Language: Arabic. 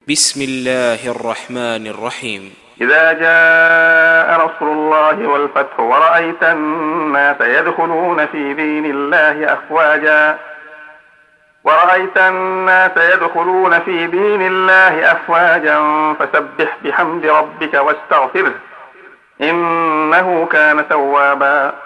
بسم الله الرحمن الرحيم. إذا جاء نصر الله والفتح ورأيت الناس يدخلون في دين الله أفواجا فسبح بحمد ربك واستغفره إنه كان توابا.